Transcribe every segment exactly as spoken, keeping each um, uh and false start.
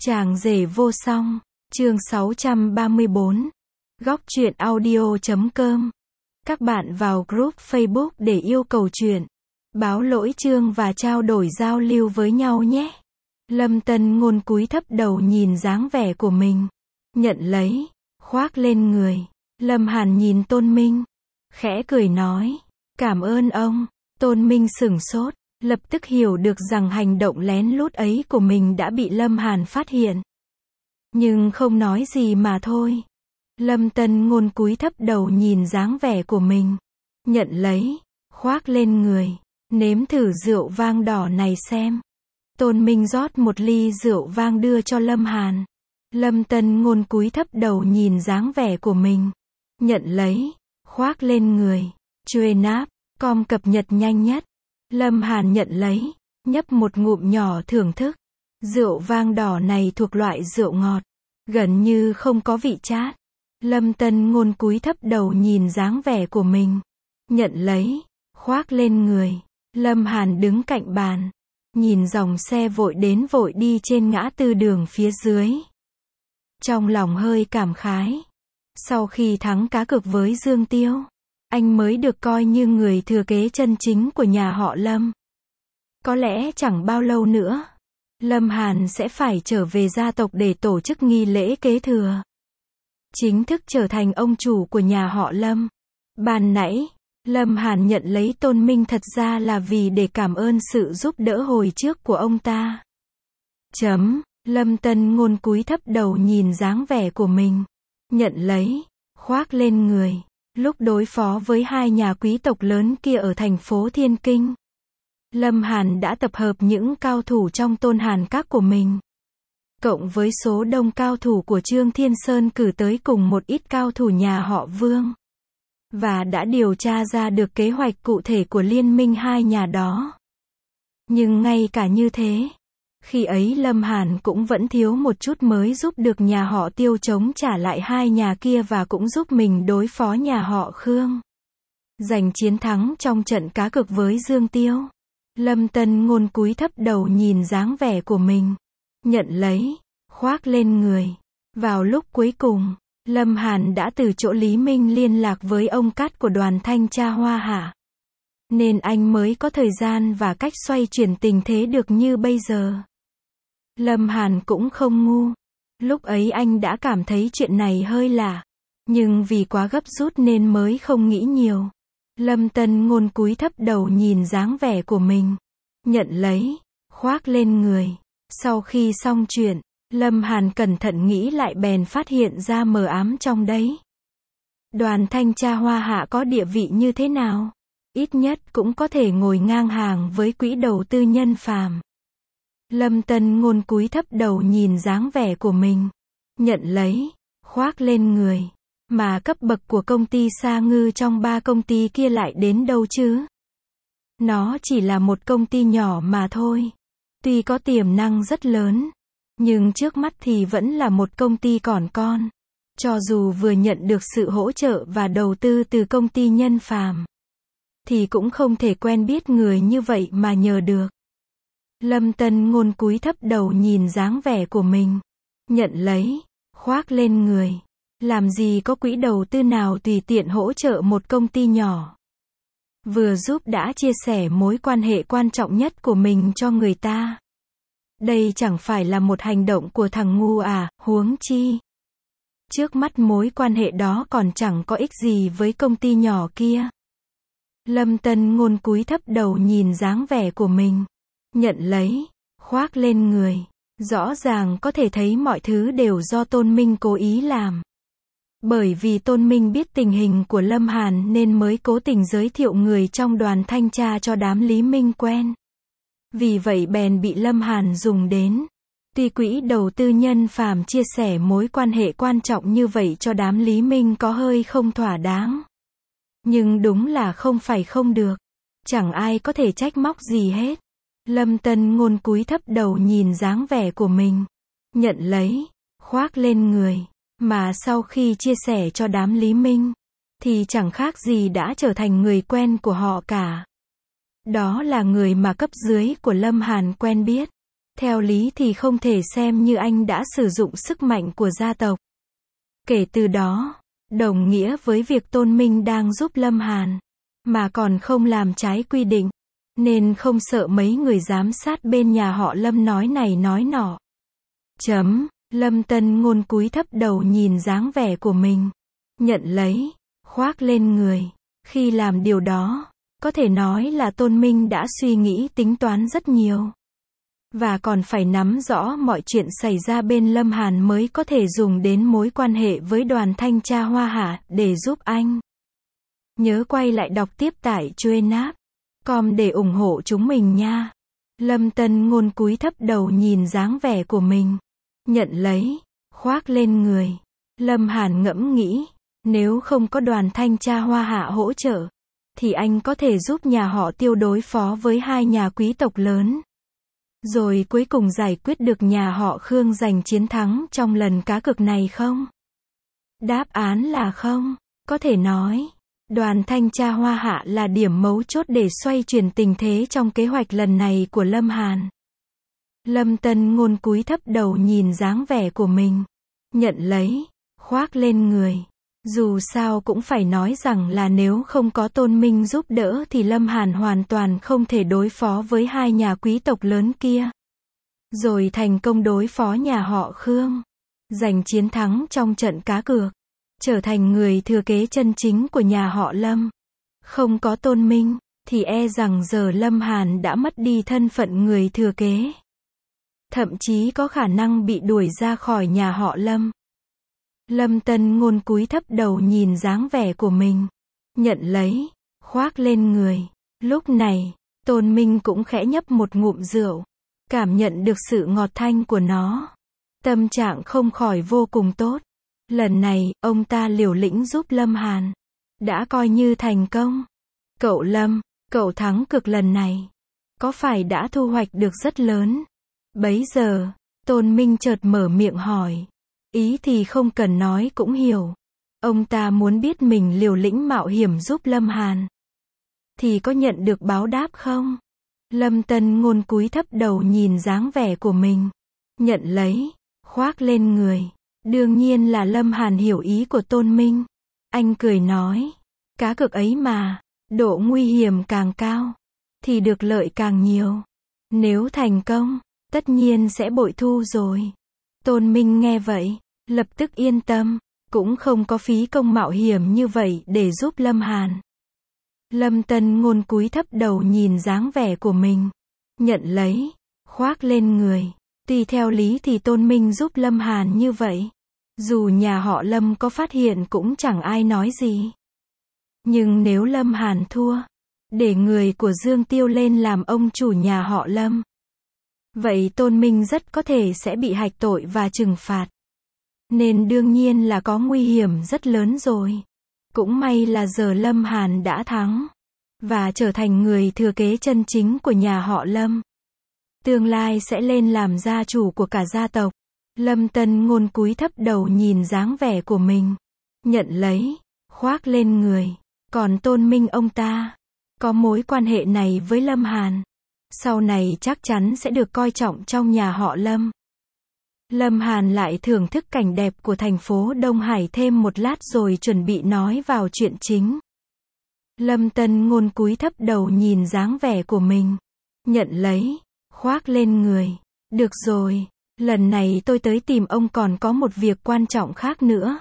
Chàng rể vô song, chương sáu trăm ba mươi bốn, góc truyện audio chấm com. Các bạn vào group Facebook để yêu cầu truyện, báo lỗi chương và trao đổi giao lưu với nhau nhé. Lâm Tân Ngôn cúi thấp đầu nhìn dáng vẻ của mình, nhận lấy, khoác lên người. Lâm Hàn nhìn Tôn Minh, khẽ cười nói, cảm ơn ông. Tôn Minh sửng sốt, lập tức hiểu được rằng hành động lén lút ấy của mình đã bị Lâm Hàn phát hiện. Nhưng không nói gì mà thôi. Lâm Tân Ngôn cúi thấp đầu nhìn dáng vẻ của mình, nhận lấy, khoác lên người, nếm thử rượu vang đỏ này xem. Tôn Minh rót một ly rượu vang đưa cho Lâm Hàn. Lâm Tân Ngôn cúi thấp đầu nhìn dáng vẻ của mình, nhận lấy, khoác lên người. Chuyên áp, com cập nhật nhanh nhất. Lâm Hàn nhận lấy, nhấp một ngụm nhỏ thưởng thức. Rượu vang đỏ này thuộc loại rượu ngọt, gần như không có vị chát. Lâm Tân Ngôn cúi thấp đầu nhìn dáng vẻ của mình, nhận lấy, khoác lên người. Lâm Hàn đứng cạnh bàn, nhìn dòng xe vội đến vội đi trên ngã tư đường phía dưới. Trong lòng hơi cảm khái. Sau khi thắng cá cược với Dương Tiêu, anh mới được coi như người thừa kế chân chính của nhà họ Lâm. Có lẽ chẳng bao lâu nữa, Lâm Hàn sẽ phải trở về gia tộc để tổ chức nghi lễ kế thừa, chính thức trở thành ông chủ của nhà họ Lâm. Ban nãy, Lâm Hàn nhận lấy Tôn Minh thật ra là vì để cảm ơn sự giúp đỡ hồi trước của ông ta. Chấm, Lâm Tân Ngôn cúi thấp đầu nhìn dáng vẻ của mình, nhận lấy, khoác lên người. Lúc đối phó với hai nhà quý tộc lớn kia ở thành phố Thiên Kinh, Lâm Hàn đã tập hợp những cao thủ trong Tôn Hàn Các của mình, cộng với số đông cao thủ của Trương Thiên Sơn cử tới cùng một ít cao thủ nhà họ Vương, và đã điều tra ra được kế hoạch cụ thể của liên minh hai nhà đó. Nhưng ngay cả như thế, khi ấy Lâm Hàn cũng vẫn thiếu một chút mới giúp được nhà họ Tiêu chống trả lại hai nhà kia và cũng giúp mình đối phó nhà họ Khương, giành chiến thắng trong trận cá cược với Dương Tiêu. Lâm Tân Ngôn cúi thấp đầu nhìn dáng vẻ của mình, nhận lấy, khoác lên người. Vào lúc cuối cùng, Lâm Hàn đã từ chỗ Lý Minh liên lạc với ông Cát của đoàn thanh tra Hoa Hạ, nên anh mới có thời gian và cách xoay chuyển tình thế được như bây giờ. Lâm Hàn cũng không ngu. Lúc ấy anh đã cảm thấy chuyện này hơi lạ, nhưng vì quá gấp rút nên mới không nghĩ nhiều. Lâm Tân Ngôn cúi thấp đầu nhìn dáng vẻ của mình, nhận lấy, khoác lên người. Sau khi xong chuyện, Lâm Hàn cẩn thận nghĩ lại bèn phát hiện ra mờ ám trong đấy. Đoàn thanh tra Hoa Hạ có địa vị như thế nào? Ít nhất cũng có thể ngồi ngang hàng với quỹ đầu tư Nhân Phàm. Lâm Tân Ngôn cúi thấp đầu nhìn dáng vẻ của mình, nhận lấy, khoác lên người. Mà cấp bậc của công ty Sa Ngư trong ba công ty kia lại đến đâu chứ? Nó chỉ là một công ty nhỏ mà thôi. Tuy có tiềm năng rất lớn, nhưng trước mắt thì vẫn là một công ty còn con. Cho dù vừa nhận được sự hỗ trợ và đầu tư từ công ty Nhân Phàm, thì cũng không thể quen biết người như vậy mà nhờ được. Lâm Tân Ngôn cúi thấp đầu nhìn dáng vẻ của mình, nhận lấy, khoác lên người. Làm gì có quỹ đầu tư nào tùy tiện hỗ trợ một công ty nhỏ. Vừa giúp đã chia sẻ mối quan hệ quan trọng nhất của mình cho người ta. Đây chẳng phải là một hành động của thằng ngu à, huống chi. Trước mắt mối quan hệ đó còn chẳng có ích gì với công ty nhỏ kia. Lâm Tân Ngôn cúi thấp đầu nhìn dáng vẻ của mình, nhận lấy, khoác lên người. Rõ ràng có thể thấy mọi thứ đều do Tôn Minh cố ý làm. Bởi vì Tôn Minh biết tình hình của Lâm Hàn nên mới cố tình giới thiệu người trong đoàn thanh tra cho đám Lý Minh quen. Vì vậy bèn bị Lâm Hàn dùng đến. Tuy quỹ đầu tư Nhân Phàm chia sẻ mối quan hệ quan trọng như vậy cho đám Lý Minh có hơi không thỏa đáng, nhưng đúng là không phải không được. Chẳng ai có thể trách móc gì hết. Lâm Tân Ngôn cúi thấp đầu nhìn dáng vẻ của mình, nhận lấy, khoác lên người. Mà sau khi chia sẻ cho đám Lý Minh, thì chẳng khác gì đã trở thành người quen của họ cả. Đó là người mà cấp dưới của Lâm Hàn quen biết. Theo lý thì không thể xem như anh đã sử dụng sức mạnh của gia tộc. Kể từ đó, đồng nghĩa với việc Tôn Minh đang giúp Lâm Hàn, mà còn không làm trái quy định, nên không sợ mấy người giám sát bên nhà họ Lâm nói này nói nọ. Chấm, Lâm Tân Ngôn cúi thấp đầu nhìn dáng vẻ của mình, nhận lấy, khoác lên người. Khi làm điều đó, có thể nói là Tôn Minh đã suy nghĩ tính toán rất nhiều. Và còn phải nắm rõ mọi chuyện xảy ra bên Lâm Hàn mới có thể dùng đến mối quan hệ với đoàn thanh tra Hoa Hạ để giúp anh. Nhớ quay lại đọc tiếp tại chuyenap chấm com để ủng hộ chúng mình nha. Lâm Tân Ngôn cúi thấp đầu nhìn dáng vẻ của mình, nhận lấy, khoác lên người. Lâm Hàn ngẫm nghĩ, nếu không có đoàn thanh tra Hoa Hạ hỗ trợ, thì anh có thể giúp nhà họ Tiêu đối phó với hai nhà quý tộc lớn. Rồi cuối cùng giải quyết được nhà họ Khương giành chiến thắng trong lần cá cược này không? Đáp án là không. Có thể nói, đoàn thanh tra Hoa Hạ là điểm mấu chốt để xoay chuyển tình thế trong kế hoạch lần này của Lâm Hàn. Lâm Tân Ngôn cúi thấp đầu nhìn dáng vẻ của mình, nhận lấy, khoác lên người. Dù sao cũng phải nói rằng là nếu không có Tôn Minh giúp đỡ thì Lâm Hàn hoàn toàn không thể đối phó với hai nhà quý tộc lớn kia. Rồi thành công đối phó nhà họ Khương, giành chiến thắng trong trận cá cược, trở thành người thừa kế chân chính của nhà họ Lâm. Không có Tôn Minh, thì e rằng giờ Lâm Hàn đã mất đi thân phận người thừa kế. Thậm chí có khả năng bị đuổi ra khỏi nhà họ Lâm. Lâm Tân Ngôn cúi thấp đầu nhìn dáng vẻ của mình, nhận lấy, khoác lên người. Lúc này, Tôn Minh cũng khẽ nhấp một ngụm rượu, cảm nhận được sự ngọt thanh của nó. Tâm trạng không khỏi vô cùng tốt. Lần này, ông ta liều lĩnh giúp Lâm Hàn, đã coi như thành công. Cậu Lâm, cậu thắng cược lần này, có phải đã thu hoạch được rất lớn? Bấy giờ, Tôn Minh chợt mở miệng hỏi. Ý thì không cần nói cũng hiểu. Ông ta muốn biết mình liều lĩnh mạo hiểm giúp Lâm Hàn, thì có nhận được báo đáp không? Lâm Tân Ngôn cúi thấp đầu nhìn dáng vẻ của mình, nhận lấy, khoác lên người. Đương nhiên là Lâm Hàn hiểu ý của Tôn Minh. Anh cười nói, cá cược ấy mà, độ nguy hiểm càng cao, thì được lợi càng nhiều. Nếu thành công, tất nhiên sẽ bội thu rồi. Tôn Minh nghe vậy, lập tức yên tâm, cũng không có phí công mạo hiểm như vậy để giúp Lâm Hàn. Lâm Tân Ngôn cúi thấp đầu nhìn dáng vẻ của mình, nhận lấy, khoác lên người. Tuy theo lý thì Tôn Minh giúp Lâm Hàn như vậy, dù nhà họ Lâm có phát hiện cũng chẳng ai nói gì. Nhưng nếu Lâm Hàn thua, để người của Dương Tiêu lên làm ông chủ nhà họ Lâm, vậy Tôn Minh rất có thể sẽ bị hạch tội và trừng phạt. Nên đương nhiên là có nguy hiểm rất lớn rồi. Cũng may là giờ Lâm Hàn đã thắng, và trở thành người thừa kế chân chính của nhà họ Lâm. Tương lai sẽ lên làm gia chủ của cả gia tộc. Lâm Tân Ngôn cúi thấp đầu nhìn dáng vẻ của mình, nhận lấy, khoác lên người. Còn Tôn Minh ông ta, có mối quan hệ này với Lâm Hàn, sau này chắc chắn sẽ được coi trọng trong nhà họ Lâm. Lâm Hàn lại thưởng thức cảnh đẹp của thành phố Đông Hải thêm một lát rồi chuẩn bị nói vào chuyện chính. Lâm Tân Ngôn cúi thấp đầu nhìn dáng vẻ của mình, nhận lấy, khoác lên người. Được rồi, lần này tôi tới tìm ông còn có một việc quan trọng khác nữa.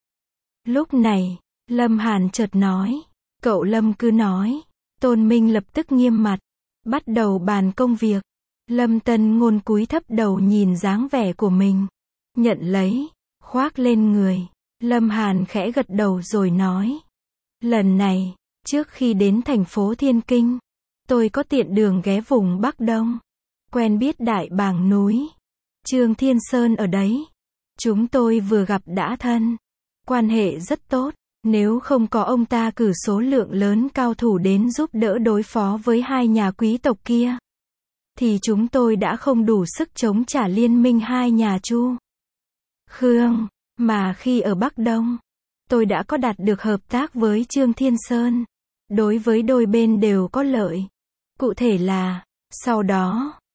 Lúc này, Lâm Hàn chợt nói, cậu Lâm cứ nói. Tôn Minh lập tức nghiêm mặt, bắt đầu bàn công việc. Lâm Tân Ngôn cúi thấp đầu nhìn dáng vẻ của mình, nhận lấy, khoác lên người. Lâm Hàn khẽ gật đầu rồi nói, lần này, trước khi đến thành phố Thiên Kinh, tôi có tiện đường ghé vùng Bắc Đông, quen biết Đại Bàng núi, Trương Thiên Sơn ở đấy. Chúng tôi vừa gặp đã thân, quan hệ rất tốt. Nếu không có ông ta cử số lượng lớn cao thủ đến giúp đỡ đối phó với hai nhà quý tộc kia, thì chúng tôi đã không đủ sức chống trả liên minh hai nhà Chu, Khương. Mà khi ở Bắc Đông, tôi đã có đạt được hợp tác với Trương Thiên Sơn. Đối với đôi bên đều có lợi. Cụ thể là, sau đó,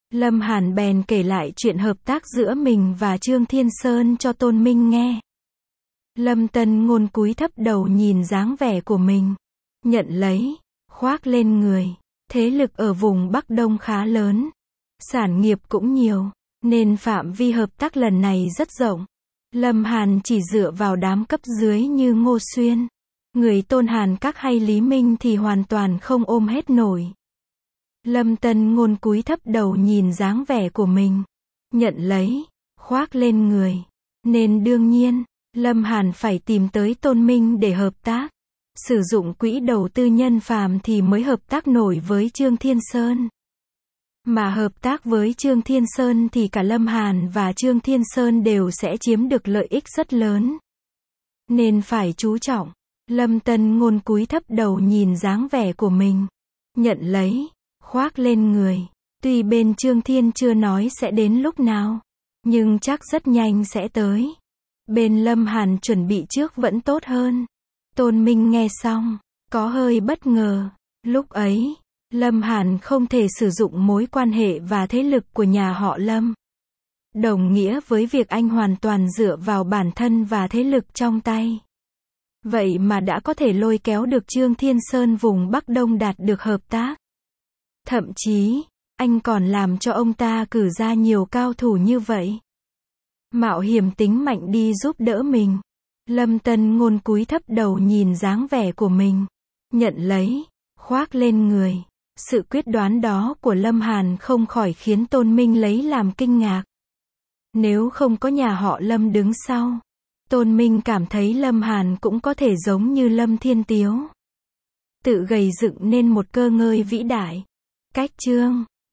Lâm Hàn bèn kể lại chuyện hợp tác giữa mình và Trương Thiên Sơn cho Tôn Minh nghe. Lâm Tân Ngôn cúi thấp đầu nhìn dáng vẻ của mình, nhận lấy, khoác lên người. Thế lực ở vùng Bắc Đông khá lớn, sản nghiệp cũng nhiều, nên phạm vi hợp tác lần này rất rộng. Lâm Hàn chỉ dựa vào đám cấp dưới như Ngô Xuyên, người Tôn Hàn Các hay Lý Minh thì hoàn toàn không ôm hết nổi. Lâm Tân Ngôn cúi thấp đầu nhìn dáng vẻ của mình, nhận lấy, khoác lên người. Nên đương nhiên, Lâm Hàn phải tìm tới Tôn Minh để hợp tác. Sử dụng quỹ đầu tư nhân phàm thì mới hợp tác nổi với Trương Thiên Sơn. Mà hợp tác với Trương Thiên Sơn thì cả Lâm Hàn và Trương Thiên Sơn đều sẽ chiếm được lợi ích rất lớn. Nên phải chú trọng. Lâm Tân Ngôn cúi thấp đầu nhìn dáng vẻ của mình, nhận lấy, khoác lên người. Tuy bên Trương Thiên chưa nói sẽ đến lúc nào, nhưng chắc rất nhanh sẽ tới. Bên Lâm Hàn chuẩn bị trước vẫn tốt hơn. Tôn Minh nghe xong, có hơi bất ngờ. Lúc ấy, Lâm Hàn không thể sử dụng mối quan hệ và thế lực của nhà họ Lâm. Đồng nghĩa với việc anh hoàn toàn dựa vào bản thân và thế lực trong tay. Vậy mà đã có thể lôi kéo được Trương Thiên Sơn vùng Bắc Đông đạt được hợp tác. Thậm chí, anh còn làm cho ông ta cử ra nhiều cao thủ như vậy. Mạo hiểm tính mạnh đi giúp đỡ mình. Lâm Tân Ngôn cúi thấp đầu nhìn dáng vẻ của mình, nhận lấy, khoác lên người. Sự quyết đoán đó của Lâm Hàn không khỏi khiến Tôn Minh lấy làm kinh ngạc. Nếu không có nhà họ Lâm đứng sau, Tôn Minh cảm thấy Lâm Hàn cũng có thể giống như Lâm Thiên Tiếu, tự gầy dựng nên một cơ ngơi vĩ đại. Cách chương